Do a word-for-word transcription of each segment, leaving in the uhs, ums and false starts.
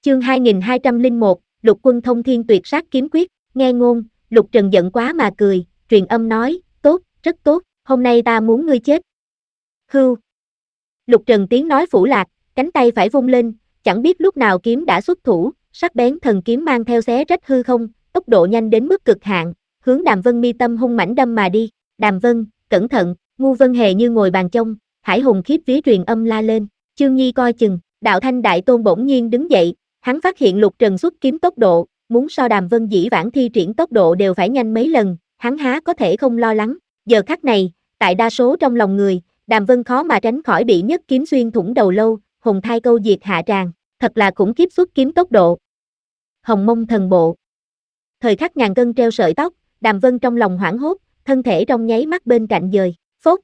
Chương hai nghìn hai trăm lẻ một, Lục Quân Thông Thiên Tuyệt Sát Kiếm Quyết. Nghe ngôn, Lục Trần giận quá mà cười, truyền âm nói, tốt, rất tốt, hôm nay ta muốn ngươi chết. Hưu. Lục Trần tiếng nói phủ lạc, cánh tay phải vung lên, chẳng biết lúc nào kiếm đã xuất thủ, sắc bén thần kiếm mang theo xé rách hư không, tốc độ nhanh đến mức cực hạn, hướng Đàm Vân mi tâm hung mãnh đâm mà đi. Đàm Vân, cẩn thận, Ngu Vân Hề như ngồi bàn trông, Hải Hùng khiếp vía truyền âm la lên, Chương Nhi coi chừng. Đạo Thanh Đại Tôn bỗng nhiên đứng dậy, hắn phát hiện Lục Trần xuất kiếm tốc độ, muốn so Đàm Vân dĩ vãng thi triển tốc độ đều phải nhanh mấy lần, hắn há có thể không lo lắng. Giờ khắc này, tại đa số trong lòng người, Đàm Vân khó mà tránh khỏi bị nhất kiếm xuyên thủng đầu lâu, hồn thai câu diệt hạ tràng, thật là khủng khiếp xuất kiếm tốc độ. Hồng Mông Thần Bộ. Thời khắc ngàn cân treo sợi tóc, Đàm Vân trong lòng hoảng hốt, thân thể trong nháy mắt bên cạnh dời, phốt.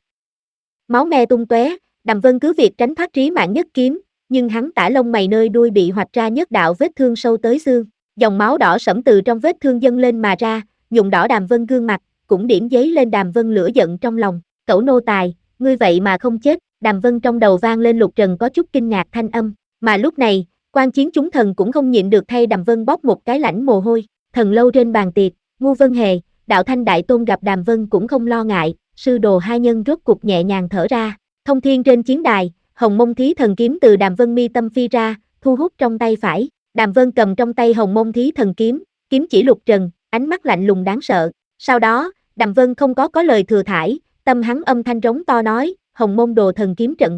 Máu me tung tóe, Đàm Vân cứ việc tránh thoát trí mạng nhất kiếm, nhưng hắn tả lông mày nơi đuôi bị hoạch ra nhất đạo vết thương sâu tới xương, dòng máu đỏ sẫm từ trong vết thương dâng lên mà ra, nhuộm đỏ Đàm Vân gương mặt, cũng điểm dấy lên Đàm Vân lửa giận trong lòng, cẩu nô tài, ngươi vậy mà không chết. Đàm Vân trong đầu vang lên Lục Trần có chút kinh ngạc thanh âm, mà lúc này, quan chiến chúng thần cũng không nhịn được thay Đàm Vân bóp một cái lãnh mồ hôi. Thần lâu trên bàn tiệc, Ngu Vân Hề, Đạo Thanh Đại Tôn gặp Đàm Vân cũng không lo ngại, sư đồ hai nhân rốt cục nhẹ nhàng thở ra. Thông thiên trên chiến đài, Hồng Mông Thí Thần kiếm từ Đàm Vân mi tâm phi ra, thu hút trong tay phải. Đàm Vân cầm trong tay Hồng Mông Thí Thần kiếm, kiếm chỉ Lục Trần, ánh mắt lạnh lùng đáng sợ. Sau đó, Đàm Vân không có có lời thừa thãi, tâm hắn âm thanh rống to nói, Hồng Mông Đồ Thần kiếm trận.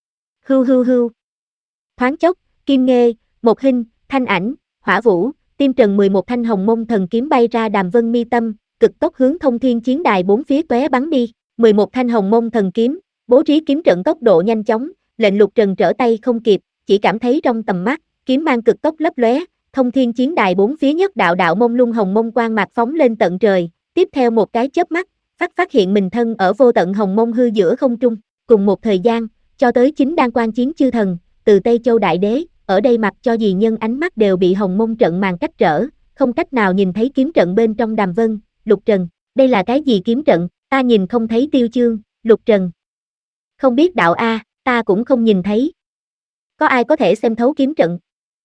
Hưu hưu hưu. Thoáng chốc, Kim Nghê, Một Hinh, Thanh Ảnh, Hỏa Vũ, Tim Trần mười một thanh Hồng Mông Thần kiếm bay ra Đàm Vân mi tâm, cực tốc hướng thông thiên chiến đài bốn phía tóe bắn đi. mười một thanh Hồng Mông Thần kiếm, bố trí kiếm trận tốc độ nhanh chóng, lệnh Lục Trần trở tay không kịp, chỉ cảm thấy trong tầm mắt, kiếm mang cực tốc lấp lóe, thông thiên chiến đài bốn phía nhất đạo đạo mông lung hồng mông quang mạc phóng lên tận trời, tiếp theo một cái chớp mắt, phát phát hiện mình thân ở vô tận hồng mông hư giữa không trung. Cùng một thời gian, cho tới chính đang quan chiến chư thần, từ Tây Châu Đại Đế, ở đây mặc cho gì nhân ánh mắt đều bị hồng mông trận màn cách trở, không cách nào nhìn thấy kiếm trận bên trong Đàm Vân. Lục Trần, đây là cái gì kiếm trận, ta nhìn không thấy Tiêu Chương. Lục Trần, không biết đạo a, ta cũng không nhìn thấy. Có ai có thể xem thấu kiếm trận?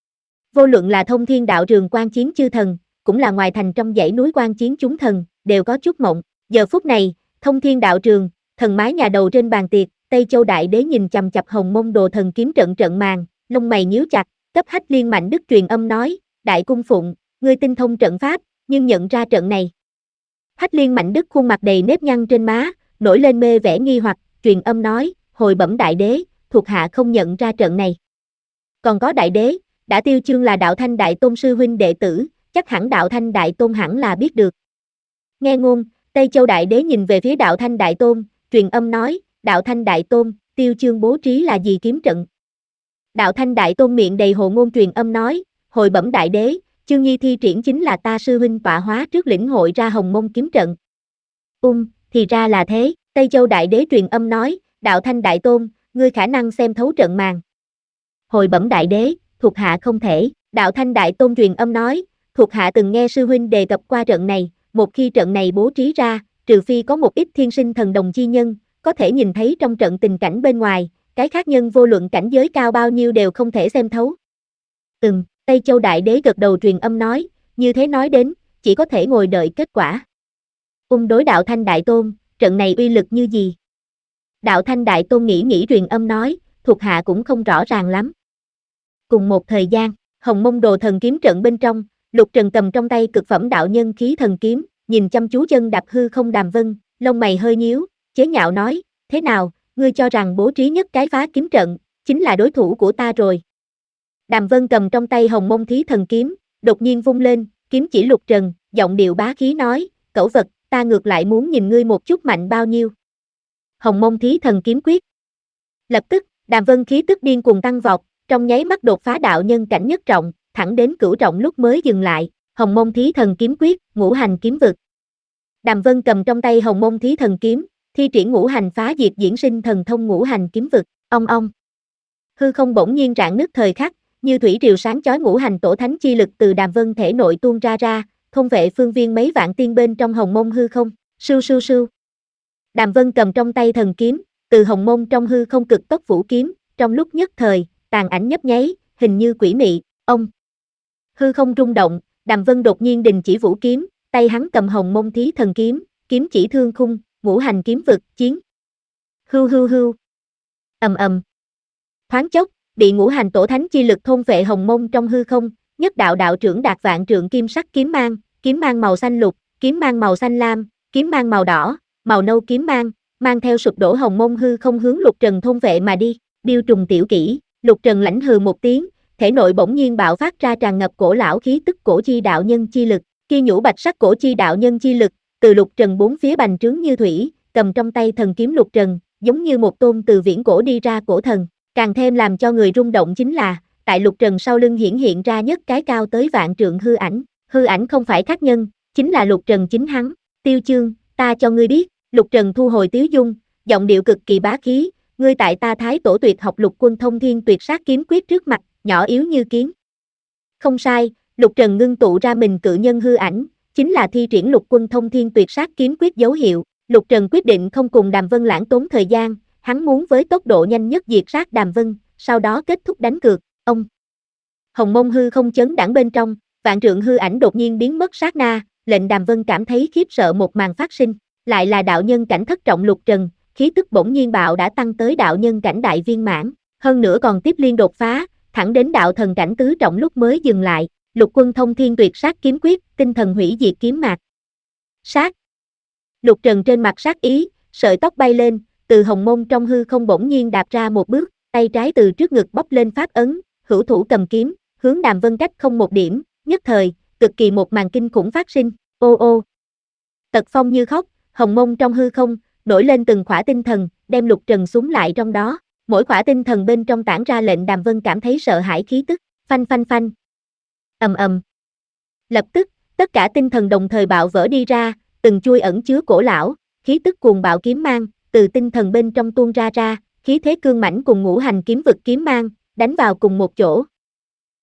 Vô luận là thông thiên đạo trường quan chiến chư thần, cũng là ngoài thành trong dãy núi quan chiến chúng thần, đều có chút mộng. Giờ phút này, thông thiên đạo trường, thần mái nhà đầu trên bàn tiệc, Tây Châu Đại Đế nhìn chằm chằm Hồng Mông Đồ Thần kiếm trận trận màn, lông mày nhíu chặt, cấp Hách Liên Mạnh Đức truyền âm nói, Đại Cung Phụng, ngươi tinh thông trận pháp, nhưng nhận ra trận này. Hách Liên Mạnh Đức khuôn mặt đầy nếp nhăn trên má, nổi lên mê vẻ nghi hoặc, truyền âm nói, hồi bẩm Đại Đế, thuộc hạ không nhận ra trận này. Còn có Đại Đế, đã Tiêu Chương là Đạo Thanh Đại Tôn sư huynh đệ tử, chắc hẳn Đạo Thanh Đại Tôn hẳn là biết được. Nghe ngôn, Tây Châu Đại Đế nhìn về phía Đạo Thanh Đại Tôn, truyền âm nói, Đạo Thanh Đại Tôn, Tiêu Chương bố trí là gì kiếm trận? Đạo Thanh Đại Tôn miệng đầy hồ ngôn truyền âm nói, hồi bẩm Đại Đế, Chương Nhi thi triển chính là ta sư huynh tọa hóa trước lĩnh hội ra Hồng Mông kiếm trận. Um, thì ra là thế. Tây Châu Đại Đế truyền âm nói, Đạo Thanh Đại Tôn, ngươi khả năng xem thấu trận màn. Hồi bẩm Đại Đế, thuộc hạ không thể. Đạo Thanh Đại Tôn truyền âm nói, thuộc hạ từng nghe sư huynh đề cập qua trận này, một khi trận này bố trí ra, trừ phi có một ít thiên sinh thần đồng chi nhân, có thể nhìn thấy trong trận tình cảnh bên ngoài, cái khác nhân vô luận cảnh giới cao bao nhiêu đều không thể xem thấu. Ừm, Tây Châu Đại Đế gật đầu truyền âm nói, như thế nói đến, chỉ có thể ngồi đợi kết quả. Ung đối Đạo Thanh Đại Tôn, trận này uy lực như gì? Đạo Thanh Đại Tôn nghĩ nghĩ truyền âm nói, thuộc hạ cũng không rõ ràng lắm. Cùng một thời gian, Hồng Mông Đồ Thần kiếm trận bên trong, Lục Trần cầm trong tay cực phẩm đạo nhân khí thần kiếm, nhìn chăm chú chân đạp hư không Đàm Vân, lông mày hơi nhíu, chế nhạo nói, thế nào, ngươi cho rằng bố trí nhất cái phá kiếm trận, chính là đối thủ của ta rồi. Đàm Vân cầm trong tay Hồng Mông Thí Thần kiếm, đột nhiên vung lên, kiếm chỉ Lục Trần, giọng điệu bá khí nói, cẩu vật, ta ngược lại muốn nhìn ngươi một chút mạnh bao nhiêu. Hồng Mông Thí Thần kiếm quyết. Lập tức, Đàm Vân khí tức điên cuồng tăng vọt, trong nháy mắt đột phá đạo nhân cảnh nhất trọng, thẳng đến cửu trọng lúc mới dừng lại. Hồng Mông Thí Thần kiếm quyết, ngũ hành kiếm vực. Đàm Vân cầm trong tay Hồng Mông Thí Thần kiếm, thi triển ngũ hành phá diệt diễn sinh thần thông ngũ hành kiếm vực. Ong ong. Hư không bỗng nhiên rạn nứt thời khắc, như thủy triều sáng chói ngũ hành tổ thánh chi lực từ Đàm Vân thể nội tuôn ra ra, thôn vệ phương viên mấy vạn tiên bên trong Hồng Mông hư không. Sưu sưu sưu. Đàm Vân cầm trong tay thần kiếm, từ Hồng Mông trong hư không cực tốc vũ kiếm, trong lúc nhất thời, tàn ảnh nhấp nháy, hình như quỷ mị. Ông, Hư không rung động, Đàm Vân đột nhiên đình chỉ vũ kiếm, tay hắn cầm Hồng Mông Thí Thần kiếm, kiếm chỉ thương khung, ngũ hành kiếm vực, chiến. Hưu hưu hưu. Ầm ầm. Thoáng chốc, bị ngũ hành tổ thánh chi lực thôn vệ hồng mông trong hư không, nhất đạo đạo trưởng đạt vạn trượng kim sắc kiếm mang, kiếm mang màu xanh lục, kiếm mang màu xanh lam, kiếm mang màu đỏ, màu nâu kiếm mang, mang theo sụp đổ hồng mông hư không hướng Lục Trần thôn vệ mà đi. Điêu trùng tiểu kỹ, Lục Trần lãnh hừ một tiếng, thể nội bỗng nhiên bạo phát ra tràn ngập cổ lão khí tức cổ chi đạo nhân chi lực, kia nhũ bạch sắc cổ chi đạo nhân chi lực, từ Lục Trần bốn phía bành trướng như thủy, cầm trong tay thần kiếm Lục Trần, giống như một tôn từ viễn cổ đi ra cổ thần. Càng thêm làm cho người rung động chính là, tại Lục Trần sau lưng hiển hiện ra nhất cái cao tới vạn trượng hư ảnh, hư ảnh không phải khác nhân, chính là Lục Trần chính hắn. Tiêu Chương, ta cho ngươi biết. Lục Trần thu hồi tiếu dung, giọng điệu cực kỳ bá khí, ngươi tại ta Thái Tổ tuyệt học Lục Quân Thông Thiên Tuyệt Sát kiếm quyết trước mặt, nhỏ yếu như kiến. Không sai, Lục Trần ngưng tụ ra mình cự nhân hư ảnh, chính là thi triển Lục Quân Thông Thiên Tuyệt Sát kiếm quyết dấu hiệu. Lục Trần quyết định không cùng Đàm Vân lãng tốn thời gian, hắn muốn với tốc độ nhanh nhất diệt sát Đàm Vân, sau đó kết thúc đánh cược. Ông Hồng Mông hư không chấn đãng bên trong, vạn trượng hư ảnh đột nhiên biến mất sát na, lệnh Đàm Vân cảm thấy khiếp sợ một màn phát sinh, lại là đạo nhân cảnh thất trọng Lục Trần, khí tức bỗng nhiên bạo đã tăng tới đạo nhân cảnh đại viên mãn, hơn nữa còn tiếp liên đột phá, thẳng đến đạo thần cảnh tứ trọng lúc mới dừng lại. Lục Quân Thông Thiên Tuyệt Sát kiếm quyết, tinh thần hủy diệt kiếm mạc. Sát. Lục Trần trên mặt sát ý, sợi tóc bay lên, từ hồng mông trong hư không bỗng nhiên đạp ra một bước, tay trái từ trước ngực bốc lên pháp ấn, hữu thủ cầm kiếm, hướng Đàm Vân cách không một điểm, nhất thời, cực kỳ một màn kinh khủng phát sinh. Ô ô. Tật phong như khóc, hồng mông trong hư không, nổi lên từng khỏa tinh thần, đem Lục Trần xuống lại trong đó, mỗi khỏa tinh thần bên trong tản ra lệnh Đàm Vân cảm thấy sợ hãi khí tức, phanh phanh phanh. Ầm ầm. Lập tức, tất cả tinh thần đồng thời bạo vỡ đi ra, từng chui ẩn chứa cổ lão, khí tức cuồng bạo kiếm mang, từ tinh thần bên trong tuôn ra ra, khí thế cương mãnh cùng ngũ hành kiếm vực kiếm mang, đánh vào cùng một chỗ,